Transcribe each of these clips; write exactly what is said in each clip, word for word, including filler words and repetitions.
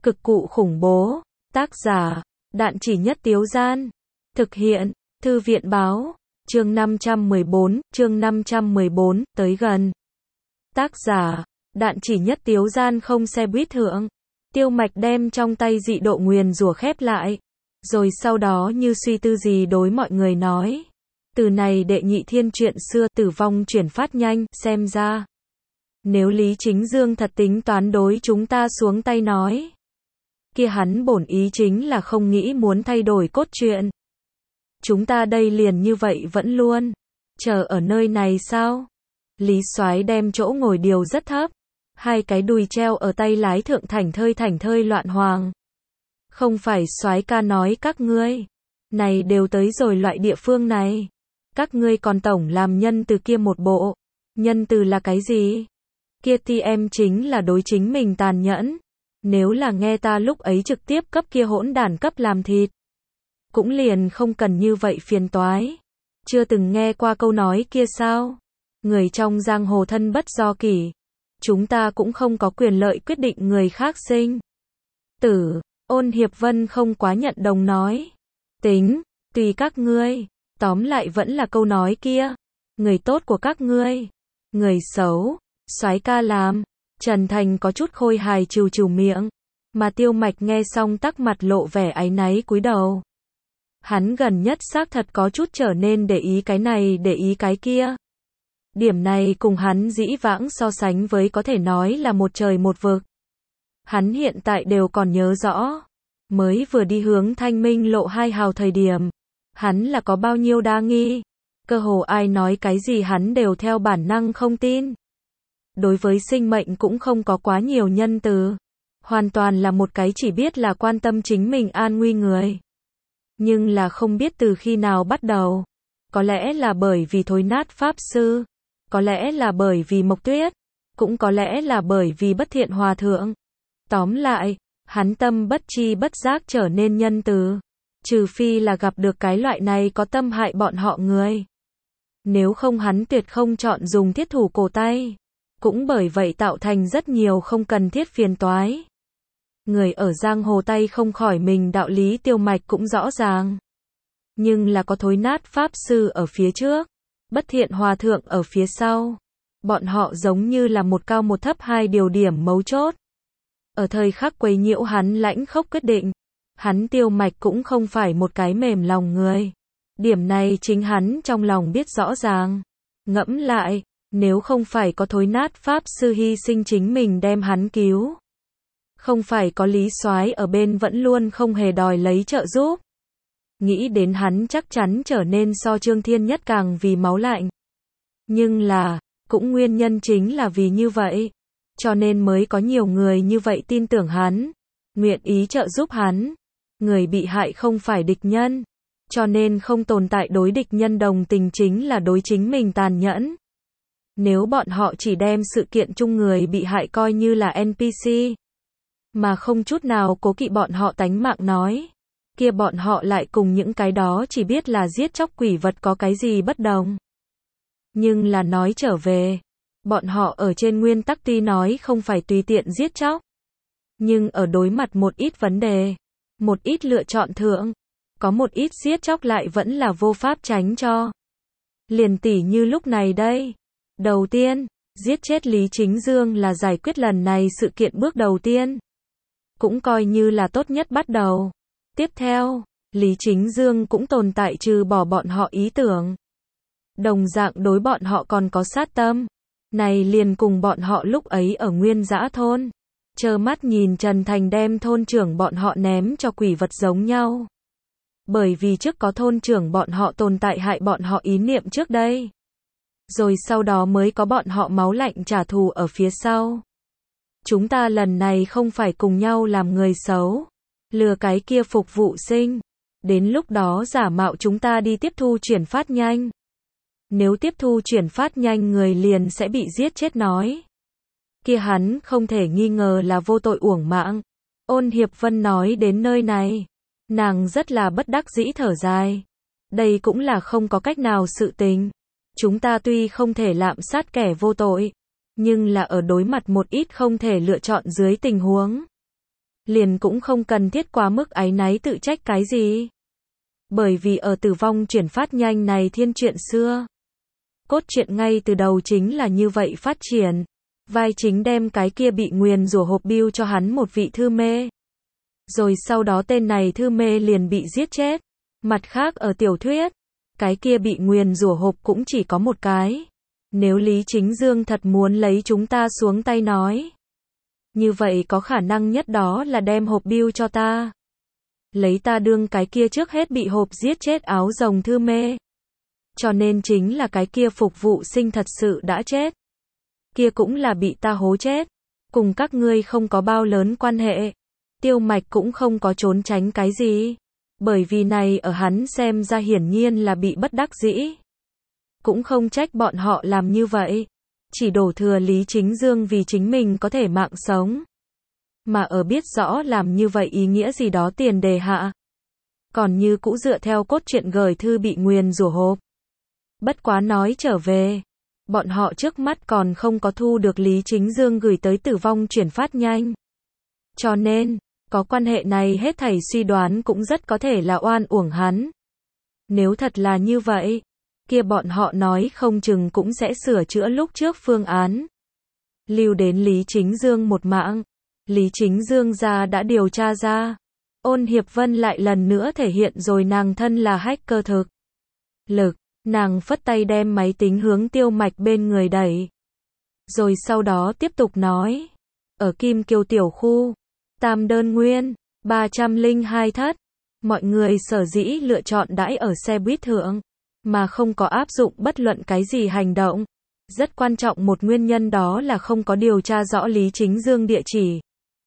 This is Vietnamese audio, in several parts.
Cực cụ khủng bố. Tác giả, Đạn Chỉ Nhất Tiếu Gian. Thực hiện, Thư viện báo. Chương năm trăm mười bốn, chương năm trăm mười bốn, tới gần. Tác giả, Đạn Chỉ Nhất Tiếu Gian. Không xe buýt thượng. Tiêu Mạch đem trong tay dị độ nguyền rủa khép lại. Rồi sau đó như suy tư gì đối mọi người nói. Từ này đệ nhị thiên chuyện xưa tử vong chuyển phát nhanh, xem ra. Nếu Lý Chính Dương thật tính toán đối chúng ta xuống tay nói. Kia hắn bổn ý chính là không nghĩ muốn thay đổi cốt truyện. Chúng ta đây liền như vậy vẫn luôn. Chờ ở nơi này sao? Lý Soái đem chỗ ngồi điều rất thấp. Hai cái đùi treo ở tay lái thượng thảnh thơi thảnh thơi loạn hoàng. Không phải Soái ca nói các ngươi. Này đều tới rồi loại địa phương này. Các ngươi còn tổng làm nhân từ kia một bộ. Nhân từ là cái gì? Kia ti em chính là đối chính mình tàn nhẫn. Nếu là nghe ta lúc ấy trực tiếp cấp kia hỗn đản cấp làm thịt. Cũng liền không cần như vậy phiền toái. Chưa từng nghe qua câu nói kia sao? Người trong giang hồ thân bất do kỷ. Chúng ta cũng không có quyền lợi quyết định người khác sinh tử. Ôn Hiệp Vân không quá nhận đồng nói. Tính, tùy các ngươi. Tóm lại vẫn là câu nói kia. Người tốt của các ngươi. Người xấu, Soái ca làm. Trần Thành có chút khôi hài trừ trừ miệng. Mà Tiêu Mạch nghe xong tắc mặt lộ vẻ áy náy cúi đầu. Hắn gần nhất xác thật có chút trở nên để ý cái này để ý cái kia. Điểm này cùng hắn dĩ vãng so sánh với có thể nói là một trời một vực. Hắn hiện tại đều còn nhớ rõ. Mới vừa đi hướng Thanh Minh lộ hai hào thời điểm. Hắn là có bao nhiêu đa nghi. Cơ hồ ai nói cái gì hắn đều theo bản năng không tin. Đối với sinh mệnh cũng không có quá nhiều nhân từ. Hoàn toàn là một cái chỉ biết là quan tâm chính mình an nguy người. Nhưng là không biết từ khi nào bắt đầu. Có lẽ là bởi vì thối nát pháp sư. Có lẽ là bởi vì Mộc Tuyết. Cũng có lẽ là bởi vì bất thiện hòa thượng. Tóm lại, hắn tâm bất chi bất giác trở nên nhân từ. Trừ phi là gặp được cái loại này có tâm hại bọn họ người. Nếu không hắn tuyệt không chọn dùng thiết thủ cổ tay. Cũng bởi vậy tạo thành rất nhiều không cần thiết phiền toái. Người ở giang hồ tay không khỏi mình đạo lý Tiêu Mạch cũng rõ ràng. Nhưng là có thối nát pháp sư ở phía trước. Bất thiện hòa thượng ở phía sau. Bọn họ giống như là một cao một thấp hai điều điểm mấu chốt. Ở thời khắc quấy nhiễu hắn lãnh khốc quyết định. Hắn Tiêu Mạch cũng không phải một cái mềm lòng người. Điểm này chính hắn trong lòng biết rõ ràng. Ngẫm lại, nếu không phải có thối nát pháp sư hy sinh chính mình đem hắn cứu. Không phải có Lý Soái ở bên vẫn luôn không hề đòi lấy trợ giúp. Nghĩ đến hắn chắc chắn trở nên so Trương Thiên Nhất càng vì máu lạnh. Nhưng là, cũng nguyên nhân chính là vì như vậy. Cho nên mới có nhiều người như vậy tin tưởng hắn. Nguyện ý trợ giúp hắn. Người bị hại không phải địch nhân. Cho nên không tồn tại đối địch nhân đồng tình chính là đối chính mình tàn nhẫn. Nếu bọn họ chỉ đem sự kiện chung người bị hại coi như là en pê xê. Mà không chút nào cố kỵ bọn họ tánh mạng nói. Kia bọn họ lại cùng những cái đó chỉ biết là giết chóc quỷ vật có cái gì bất đồng. Nhưng là nói trở về. Bọn họ ở trên nguyên tắc tuy nói không phải tùy tiện giết chóc. Nhưng ở đối mặt một ít vấn đề. Một ít lựa chọn thượng. Có một ít giết chóc lại vẫn là vô pháp tránh cho. Liền tỉ như lúc này đây. Đầu tiên, giết chết Lý Chính Dương là giải quyết lần này sự kiện bước đầu tiên. Cũng coi như là tốt nhất bắt đầu. Tiếp theo, Lý Chính Dương cũng tồn tại trừ bỏ bọn họ ý tưởng. Đồng dạng đối bọn họ còn có sát tâm. Này liền cùng bọn họ lúc ấy ở Nguyên Dã thôn. Trơ mắt nhìn Trần Thành đem thôn trưởng bọn họ ném cho quỷ vật giống nhau. Bởi vì trước có thôn trưởng bọn họ tồn tại hại bọn họ ý niệm trước đây. Rồi sau đó mới có bọn họ máu lạnh trả thù ở phía sau. Chúng ta lần này không phải cùng nhau làm người xấu. Lừa cái kia phục vụ sinh. Đến lúc đó giả mạo chúng ta đi tiếp thu chuyển phát nhanh. Nếu tiếp thu chuyển phát nhanh người liền sẽ bị giết chết nói. Kia hắn không thể nghi ngờ là vô tội uổng mạng. Ôn Hiệp Vân nói đến nơi này. Nàng rất là bất đắc dĩ thở dài. Đây cũng là không có cách nào sự tình. Chúng ta tuy không thể lạm sát kẻ vô tội. Nhưng là ở đối mặt một ít không thể lựa chọn dưới tình huống. liền cũng không cần thiết quá mức áy náy tự trách cái gì. Bởi vì ở tử vong chuyển phát nhanh này thiên chuyện xưa. Cốt truyện ngay từ đầu chính là như vậy phát triển. Vai chính đem cái kia bị nguyền rủa hộp bưu cho hắn một vị thư mê. Rồi sau đó tên này thư mê liền bị giết chết. Mặt khác ở tiểu thuyết, cái kia bị nguyền rủa hộp cũng chỉ có một cái. Nếu Lý Chính Dương thật muốn lấy chúng ta xuống tay nói, như vậy có khả năng nhất đó là đem hộp bưu cho ta. Lấy ta đương cái kia trước hết bị hộp giết chết áo rồng thư mê. Cho nên chính là cái kia phục vụ sinh thật sự đã chết. Kia cũng là bị ta hố chết. Cùng các ngươi không có bao lớn quan hệ. Tiêu Mạch cũng không có trốn tránh cái gì. Bởi vì này ở hắn xem ra hiển nhiên là bị bất đắc dĩ. Cũng không trách bọn họ làm như vậy. Chỉ đổ thừa Lý Chính Dương vì chính mình có thể mạng sống. Mà ở biết rõ làm như vậy ý nghĩa gì đó tiền đề hạ. Còn như cũ dựa theo cốt truyện gửi thư bị nguyền rủa hộp. Bất quá nói trở về. Bọn họ trước mắt còn không có thu được Lý Chính Dương gửi tới tử vong chuyển phát nhanh. Cho nên, có quan hệ này hết thảy suy đoán cũng rất có thể là oan uổng hắn. Nếu thật là như vậy, kia bọn họ nói không chừng cũng sẽ sửa chữa lúc trước phương án. Lưu đến Lý Chính Dương một mạng. Lý Chính Dương ra đã điều tra ra. Ôn Hiệp Vân lại lần nữa thể hiện rồi nàng thân là hacker thực lực. Nàng phất tay đem máy tính hướng Tiêu Mạch bên người đẩy. Rồi sau đó tiếp tục nói. Ở Kim Kiều tiểu khu, Tam Đơn Nguyên, ba trăm lẻ hai thất. Mọi người sở dĩ lựa chọn đãi ở xe buýt thượng, mà không có áp dụng bất luận cái gì hành động. Rất quan trọng một nguyên nhân đó là không có điều tra rõ Lý Chính Dương địa chỉ.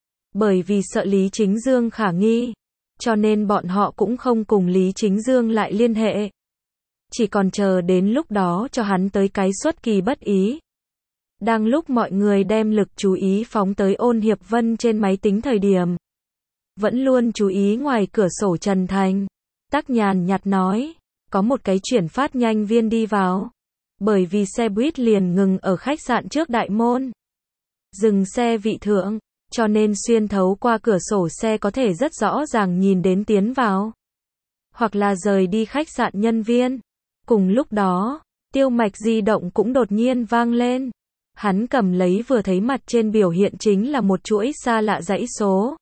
Bởi vì sợ Lý Chính Dương khả nghi, cho nên bọn họ cũng không cùng Lý Chính Dương lại liên hệ. Chỉ còn chờ đến lúc đó cho hắn tới cái xuất kỳ bất ý. Đang lúc mọi người đem lực chú ý phóng tới Ôn Hiệp Vân trên máy tính thời điểm. Vẫn luôn chú ý ngoài cửa sổ Trần Thành. Tắc nhàn nhạt nói, có một cái chuyển phát nhanh viên đi vào. Bởi vì xe buýt liền ngừng ở khách sạn trước đại môn. Dừng xe vị thượng, cho nên xuyên thấu qua cửa sổ xe có thể rất rõ ràng nhìn đến tiến vào. Hoặc là rời đi khách sạn nhân viên. Cùng lúc đó, Tiêu Mạch di động cũng đột nhiên vang lên. Hắn cầm lấy vừa thấy mặt trên biểu hiện chính là một chuỗi xa lạ dãy số.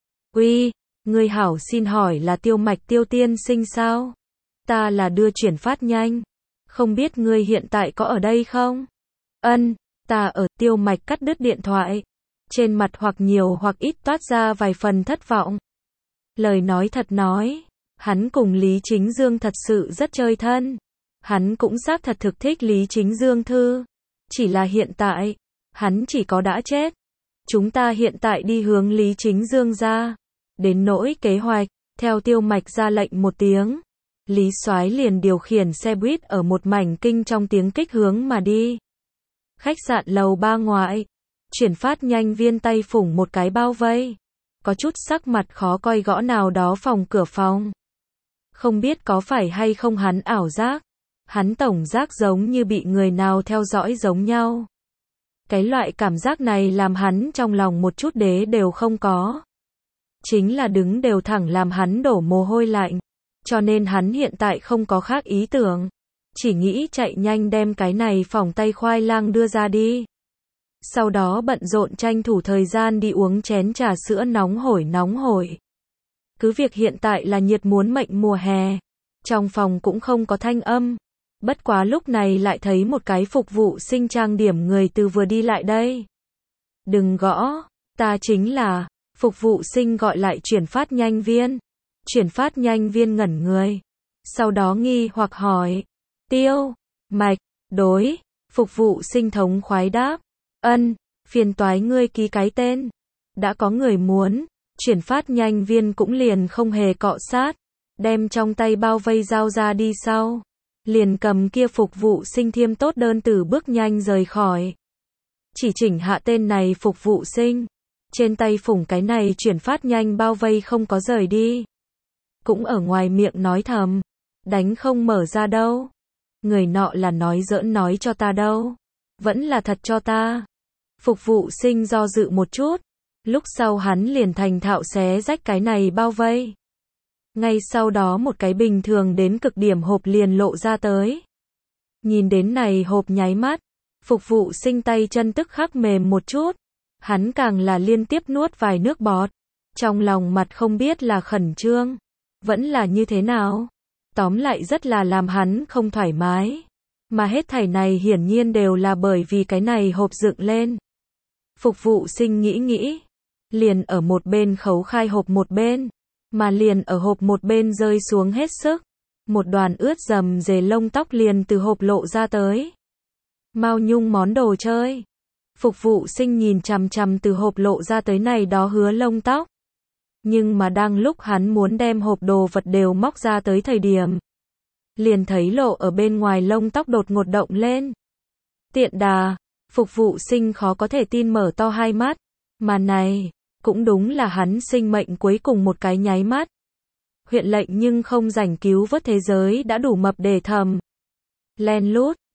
Uy, người hảo xin hỏi là Tiêu Mạch Tiêu tiên sinh sao? Ta là đưa chuyển phát nhanh. Không biết ngươi hiện tại có ở đây không? Ân, ta ở. Tiêu Mạch cắt đứt điện thoại. Trên mặt hoặc nhiều hoặc ít toát ra vài phần thất vọng. Lời nói thật nói, hắn cùng Lý Chính Dương thật sự rất chơi thân. Hắn cũng xác thật thực thích Lý Chính Dương thư. Chỉ là hiện tại, hắn chỉ có đã chết. Chúng ta hiện tại đi hướng Lý Chính Dương ra. Đến nỗi kế hoạch, theo Tiêu Mạch ra lệnh một tiếng. Lý Soái liền điều khiển xe buýt ở một mảnh kinh trong tiếng kích hướng mà đi. Khách sạn lầu ba ngoại. Chuyển phát nhanh viên tay phủng một cái bao vây. Có chút sắc mặt khó coi gõ nào đó phòng cửa phòng. Không biết có phải hay không hắn ảo giác. Hắn tổng giác giống như bị người nào theo dõi giống nhau. Cái loại cảm giác này làm hắn trong lòng một chút đế đều không có. Chính là đứng đều thẳng làm hắn đổ mồ hôi lạnh. Cho nên hắn hiện tại không có khác ý tưởng. Chỉ nghĩ chạy nhanh đem cái này phỏng tay khoai lang đưa ra đi. Sau đó bận rộn tranh thủ thời gian đi uống chén trà sữa nóng hổi nóng hổi. Cứ việc hiện tại là nhiệt muốn mệnh mùa hè. Trong phòng cũng không có thanh âm. Bất quá lúc này lại thấy một cái phục vụ sinh trang điểm người từ vừa đi lại đây. Đừng gõ, ta chính là, phục vụ sinh gọi lại chuyển phát nhanh viên. Chuyển phát nhanh viên ngẩn người. Sau đó nghi hoặc hỏi. Tiêu, Mạch, đối, phục vụ sinh thống khoái đáp. Ân, phiền toái ngươi ký cái tên. Đã có người muốn, chuyển phát nhanh viên cũng liền không hề cọ sát. Đem trong tay bao vây giao ra đi sau. Liền cầm kia phục vụ sinh thiêm tốt đơn từ bước nhanh rời khỏi. Chỉ chỉnh hạ tên này phục vụ sinh. Trên tay phủng cái này chuyển phát nhanh bao vây không có rời đi. Cũng ở ngoài miệng nói thầm. Đánh không mở ra đâu. Người nọ là nói giỡn nói cho ta đâu. Vẫn là thật cho ta. Phục vụ sinh do dự một chút. Lúc sau hắn liền thành thạo xé rách cái này bao vây. Ngay sau đó một cái bình thường đến cực điểm hộp liền lộ ra tới. Nhìn đến này hộp nháy mắt, phục vụ sinh tay chân tức khắc mềm một chút. Hắn càng là liên tiếp nuốt vài nước bọt. Trong lòng mặt không biết là khẩn trương, vẫn là như thế nào. Tóm lại rất là làm hắn không thoải mái. Mà hết thảy này hiển nhiên đều là bởi vì cái này hộp dựng lên. Phục vụ sinh nghĩ nghĩ. Liền ở một bên khấu khai hộp một bên. Mà liền ở hộp một bên rơi xuống hết sức. Một đoàn ướt rầm rề lông tóc liền từ hộp lộ ra tới. Mao Nhung món đồ chơi. Phục vụ sinh nhìn chằm chằm từ hộp lộ ra tới này đó hứa lông tóc. Nhưng mà đang lúc hắn muốn đem hộp đồ vật đều móc ra tới thời điểm. Liền thấy lộ ở bên ngoài lông tóc đột ngột động lên. Tiện đà, phục vụ sinh khó có thể tin mở to hai mắt. Mà này, cũng đúng là hắn sinh mệnh cuối cùng một cái nháy mắt. Huyện lệnh nhưng không rảnh cứu vớt thế giới đã đủ mập để thầm. Len lút,